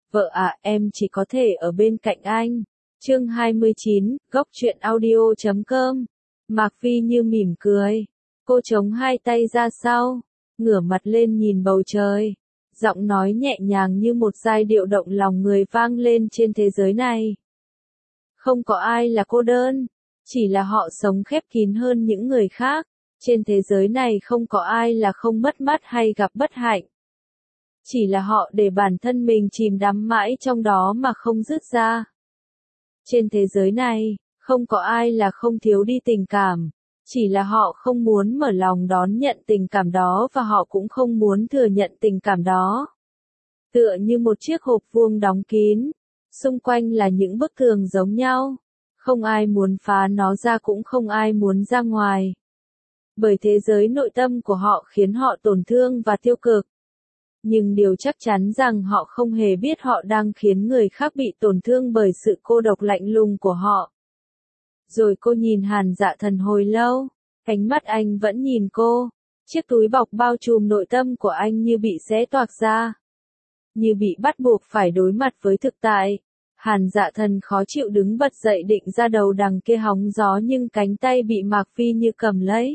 Vợ à, em chỉ có thể ở bên cạnh anh. Chương 29, góc truyện audio.com. Mạc Phi Như mỉm cười. Cô chống hai tay ra sau, ngửa mặt lên nhìn bầu trời. Giọng nói nhẹ nhàng như một giai điệu động lòng người vang lên trên thế giới này. Không có ai là cô đơn, chỉ là họ sống khép kín hơn những người khác. Trên thế giới này không có ai là không mất mát hay gặp bất hạnh. Chỉ là họ để bản thân mình chìm đắm mãi trong đó mà không dứt ra. Trên thế giới này, không có ai là không thiếu đi tình cảm. Chỉ là họ không muốn mở lòng đón nhận tình cảm đó và họ cũng không muốn thừa nhận tình cảm đó. Tựa như một chiếc hộp vuông đóng kín, xung quanh là những bức tường giống nhau. Không ai muốn phá nó ra cũng không ai muốn ra ngoài. Bởi thế giới nội tâm của họ khiến họ tổn thương và tiêu cực. Nhưng điều chắc chắn rằng họ không hề biết họ đang khiến người khác bị tổn thương bởi sự cô độc lạnh lùng của họ. Rồi cô nhìn Hàn Dạ Thần hồi lâu, ánh mắt anh vẫn nhìn cô, chiếc túi bọc bao trùm nội tâm của anh như bị xé toạc ra. Như bị bắt buộc phải đối mặt với thực tại. Hàn Dạ Thần khó chịu đứng bật dậy định ra đầu đằng kia hóng gió nhưng cánh tay bị Mạc Phi Như cầm lấy.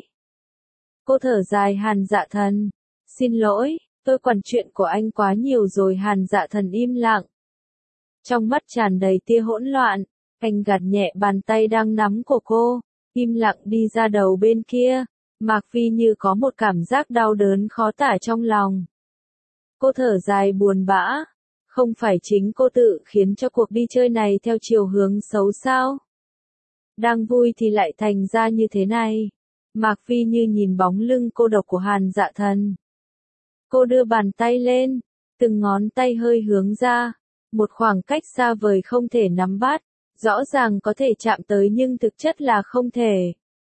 Cô thở dài Hàn Dạ Thần. Xin lỗi, tôi quản chuyện của anh quá nhiều rồi. Hàn Dạ Thần im lặng. Trong mắt tràn đầy tia hỗn loạn, anh gạt nhẹ bàn tay đang nắm của cô, im lặng đi ra đầu bên kia. Mạc Phi Như có một cảm giác đau đớn khó tả trong lòng. Cô thở dài buồn bã. Không phải chính cô tự khiến cho cuộc đi chơi này theo chiều hướng xấu sao? Đang vui thì lại thành ra như thế này. Mạc Phi Như nhìn bóng lưng cô độc của Hàn Dạ Thần. Cô đưa bàn tay lên, từng ngón tay hơi hướng ra, một khoảng cách xa vời không thể nắm bắt, rõ ràng có thể chạm tới nhưng thực chất là không thể.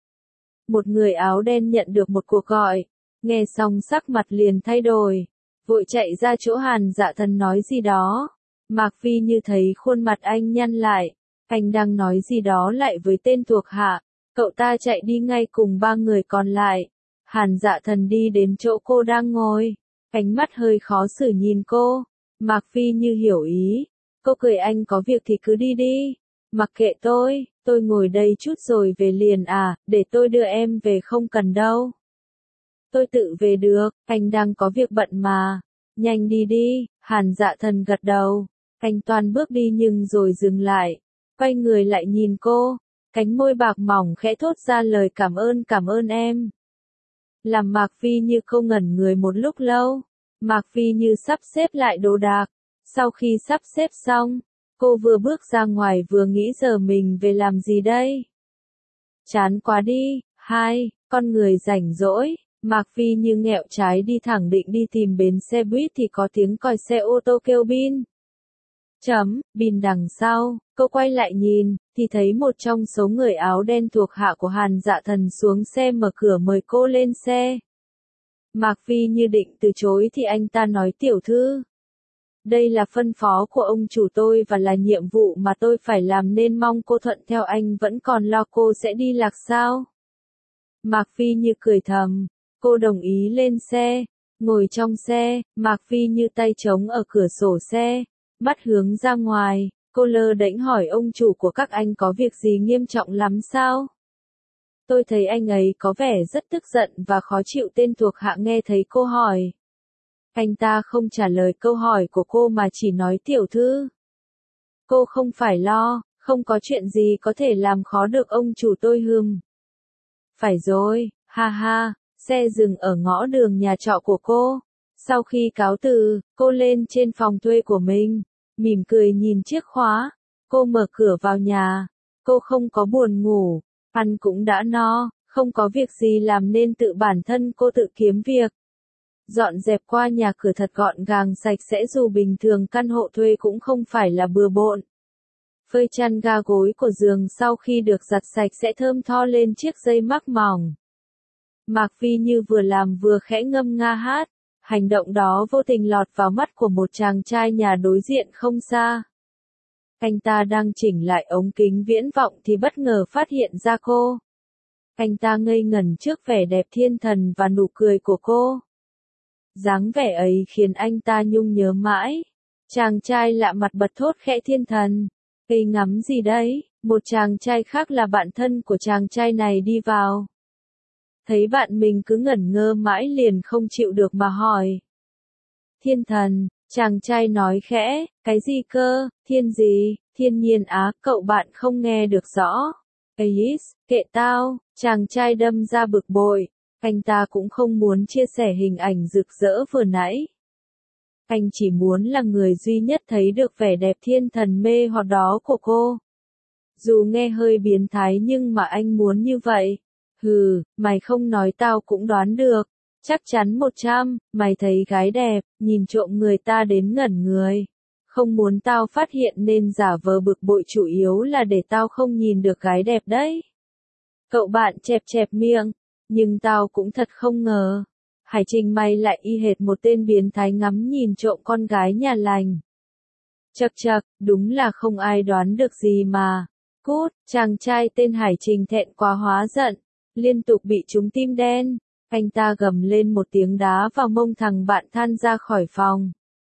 Một người áo đen nhận được một cuộc gọi, nghe xong sắc mặt liền thay đổi, vội chạy ra chỗ Hàn Dạ Thần nói gì đó. Mạc Phi Như thấy khuôn mặt anh nhăn lại, anh đang nói gì đó lại với tên thuộc hạ, cậu ta chạy đi ngay cùng ba người còn lại. Hàn Dạ Thần đi đến chỗ cô đang ngồi, ánh mắt hơi khó xử nhìn cô. Mạc Phi Như hiểu ý, cô cười anh có việc thì cứ đi đi, mặc kệ tôi ngồi đây chút rồi về liền à, để tôi đưa em về không cần đâu. Tôi tự về được, anh đang có việc bận mà, nhanh đi đi. Hàn Dạ Thần gật đầu, anh toan bước đi nhưng rồi dừng lại, quay người lại nhìn cô, cánh môi bạc mỏng khẽ thốt ra lời cảm ơn em. Làm Mạc Phi Như cô ngẩn người một lúc lâu. Mạc Phi Như sắp xếp lại đồ đạc. Sau khi sắp xếp xong, cô vừa bước ra ngoài vừa nghĩ giờ mình về làm gì đây? Chán quá đi. Con người rảnh rỗi. Mạc Phi Như nghẹo trái đi thẳng định đi tìm bến xe buýt thì có tiếng còi xe ô tô kêu bin. Bin đằng sau, cô quay lại nhìn, thì thấy một trong số người áo đen thuộc hạ của Hàn Dạ Thần xuống xe mở cửa mời cô lên xe. Mạc Phi Như định từ chối thì anh ta nói tiểu thư. Đây là phân phó của ông chủ tôi và là nhiệm vụ mà tôi phải làm nên mong cô thuận theo. Anh vẫn còn lo cô sẽ đi lạc sao? Mạc Phi Như cười thầm, cô đồng ý lên xe, ngồi trong xe, Mạc Phi Như tay trống ở cửa sổ xe, mắt hướng ra ngoài, cô lơ đễnh hỏi ông chủ của các anh có việc gì nghiêm trọng lắm sao? Tôi thấy anh ấy có vẻ rất tức giận và khó chịu. Tên thuộc hạ nghe thấy cô hỏi. Anh ta không trả lời câu hỏi của cô mà chỉ nói tiểu thư. Cô không phải lo, không có chuyện gì có thể làm khó được ông chủ tôi Phải rồi, ha ha, xe dừng ở ngõ đường nhà trọ của cô. Sau khi cáo từ, cô lên trên phòng thuê của mình, mỉm cười nhìn chiếc khóa. Cô mở cửa vào nhà, cô không có buồn ngủ, ăn cũng đã no, không có việc gì làm nên tự bản thân cô tự kiếm việc. Dọn dẹp qua nhà cửa thật gọn gàng sạch sẽ, dù bình thường căn hộ thuê cũng không phải là bừa bộn. Phơi chăn ga gối của giường sau khi được giặt sạch sẽ thơm tho lên chiếc dây mắc mỏng. Mạc Phi Như vừa làm vừa khẽ ngâm nga hát, hành động đó vô tình lọt vào mắt của một chàng trai nhà đối diện không xa. Anh ta đang chỉnh lại ống kính viễn vọng thì bất ngờ phát hiện ra cô. Anh ta ngây ngẩn trước vẻ đẹp thiên thần và nụ cười của cô. Dáng vẻ ấy khiến anh ta nhung nhớ mãi. Chàng trai lạ mặt bật thốt khẽ thiên thần. Cây ngắm gì đấy? Một chàng trai khác là bạn thân của chàng trai này đi vào. Thấy bạn mình cứ ngẩn ngơ mãi liền không chịu được mà hỏi. Thiên thần, chàng trai nói khẽ, cái gì cơ, thiên gì, thiên nhiên á, cậu bạn không nghe được rõ. Ais, kệ tao, chàng trai đâm ra bực bội, anh ta cũng không muốn chia sẻ hình ảnh rực rỡ vừa nãy. Anh chỉ muốn là người duy nhất thấy được vẻ đẹp thiên thần mê hoặc đó của cô. Dù nghe hơi biến thái nhưng mà anh muốn như vậy. Hừ, mày không nói tao cũng đoán được. Chắc chắn 100, mày thấy gái đẹp, nhìn trộm người ta đến ngẩn người. Không muốn tao phát hiện nên giả vờ bực bội chủ yếu là để tao không nhìn được gái đẹp đấy. Cậu bạn chẹp chẹp miệng, nhưng tao cũng thật không ngờ. Hải Trình mày lại y hệt một tên biến thái ngắm nhìn trộm con gái nhà lành. Chậc chậc, đúng là không ai đoán được gì mà. Cút, chàng trai tên Hải Trình thẹn quá hóa giận, liên tục bị trúng tim đen. Anh ta gầm lên một tiếng đá vào mông thằng bạn than ra khỏi phòng.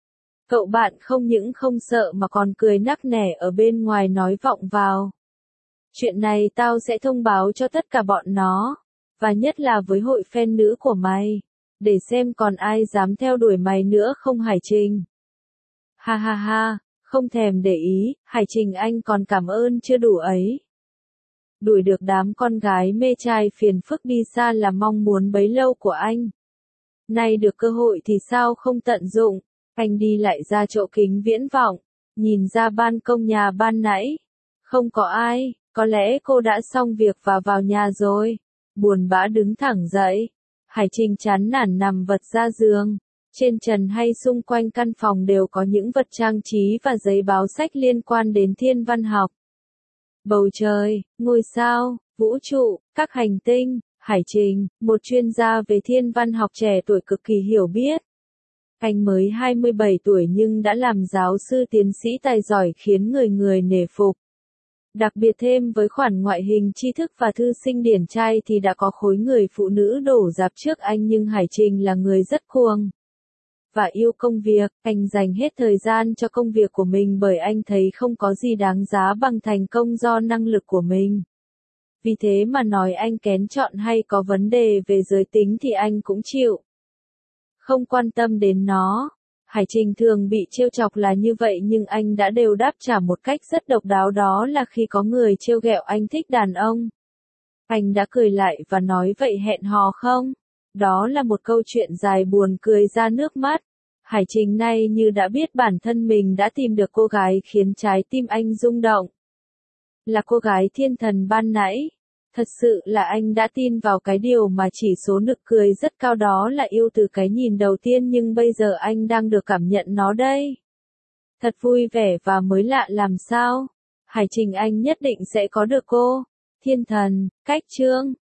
Cậu bạn không những không sợ mà còn cười nắc nẻ ở bên ngoài nói vọng vào. Chuyện này tao sẽ thông báo cho tất cả bọn nó, và nhất là với hội fan nữ của mày, để xem còn ai dám theo đuổi mày nữa không Hải Trình. Ha ha ha, không thèm để ý, Hải Trình anh còn cảm ơn chưa đủ ấy. Đuổi được đám con gái mê trai phiền phức đi xa là mong muốn bấy lâu của anh. Nay được cơ hội thì sao không tận dụng, anh đi lại ra chỗ kính viễn vọng, nhìn ra ban công nhà ban nãy. Không có ai, có lẽ cô đã xong việc và vào nhà rồi. Buồn bã đứng thẳng dậy. Hải Trình chán nản nằm vật ra giường. Trên trần hay xung quanh căn phòng đều có những vật trang trí và giấy báo sách liên quan đến thiên văn học. Bầu trời, ngôi sao, vũ trụ, các hành tinh. Hải Trình, một chuyên gia về thiên văn học trẻ tuổi cực kỳ hiểu biết. Anh mới 27 tuổi nhưng đã làm giáo sư tiến sĩ tài giỏi khiến người người nể phục. Đặc biệt thêm với khoản ngoại hình tri thức và thư sinh điển trai thì đã có khối người phụ nữ đổ dạp trước anh, nhưng Hải Trình là người rất cuồng và yêu công việc. Anh dành hết thời gian cho công việc của mình bởi anh thấy không có gì đáng giá bằng thành công do năng lực của mình. Vì thế mà nói anh kén chọn hay có vấn đề về giới tính thì anh cũng chịu. Không quan tâm đến nó. Hải Trình thường bị trêu chọc là như vậy nhưng anh đã đều đáp trả một cách rất độc đáo, đó là khi có người trêu ghẹo anh thích đàn ông. Anh đã cười lại và nói vậy hẹn hò không? Đó là một câu chuyện dài buồn cười ra nước mắt. Hải Trình nay như đã biết bản thân mình đã tìm được cô gái khiến trái tim anh rung động. Là cô gái thiên thần ban nãy. Thật sự là anh đã tin vào cái điều mà chỉ số nực cười rất cao, đó là yêu từ cái nhìn đầu tiên, nhưng bây giờ anh đang được cảm nhận nó đây. Thật vui vẻ và mới lạ làm sao. Hải Trình anh nhất định sẽ có được cô. Thiên thần, cách chương.